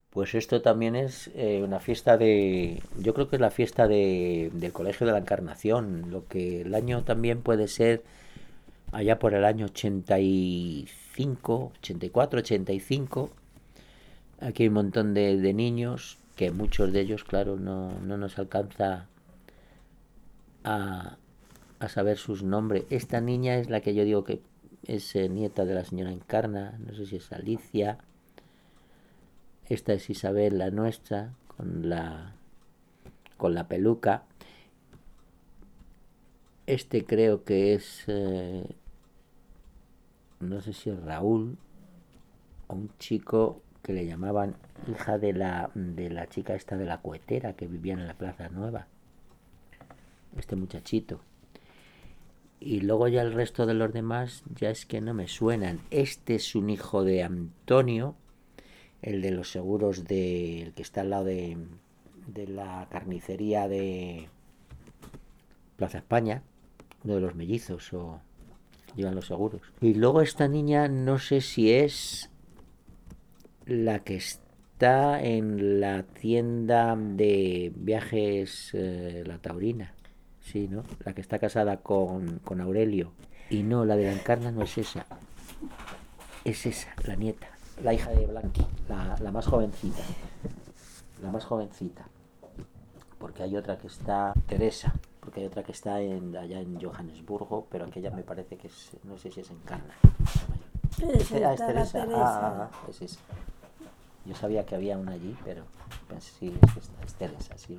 Pues esto también es una fiesta de, yo creo que es la fiesta del Colegio de la Encarnación, lo que el año también puede ser allá por el año 85, 84, 85. Aquí hay un montón de niños que muchos de ellos, claro, no nos alcanza a, a saber sus nombres. Esta niña es la que yo digo que es nieta de la señora Encarna, no sé si es Alicia. Esta es Isabel, la nuestra, con la peluca. Este creo que es, no sé si es Raúl o un chico que le llamaban hija de la chica esta de la cohetera que vivía en la Plaza Nueva. Este muchachito. Y luego ya el resto de los demás ya es que no me suenan. Este es un hijo de Antonio, el de los seguros el que está al lado de la carnicería de Plaza España, uno de los mellizos o llevan los seguros. Y luego esta niña no sé si es la que está en la tienda de viajes La Taurina. Sí, ¿no? La que está casada con Aurelio. Y no, la de la Encarna no es esa. Es esa, la nieta. La hija de Blanqui, la más jovencita. La más jovencita. Porque hay otra que está Teresa. Porque hay otra que está allá en Johannesburgo, pero aquella me parece que es, no sé si es Encarna. Es Está la Teresa. Teresa. Es esa. Yo sabía que había una allí, pero pensé, sí, es Teresa, sí.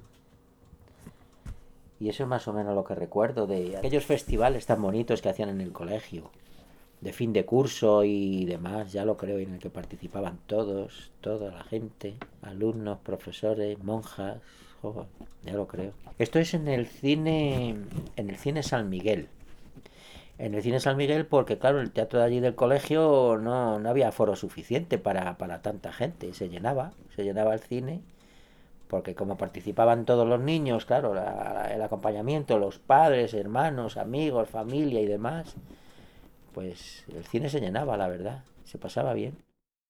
Y eso es más o menos lo que recuerdo de aquellos festivales tan bonitos que hacían en el colegio, de fin de curso y demás, ya lo creo, en el que participaban todos, toda la gente, alumnos, profesores, monjas, oh, ya lo creo. Esto es en el cine San Miguel. En el cine San Miguel porque, claro, el teatro de allí del colegio no había aforo suficiente para tanta gente, se llenaba el cine porque como participaban todos los niños, claro, el acompañamiento, los padres, hermanos, amigos, familia y demás, pues el cine se llenaba, la verdad, se pasaba bien.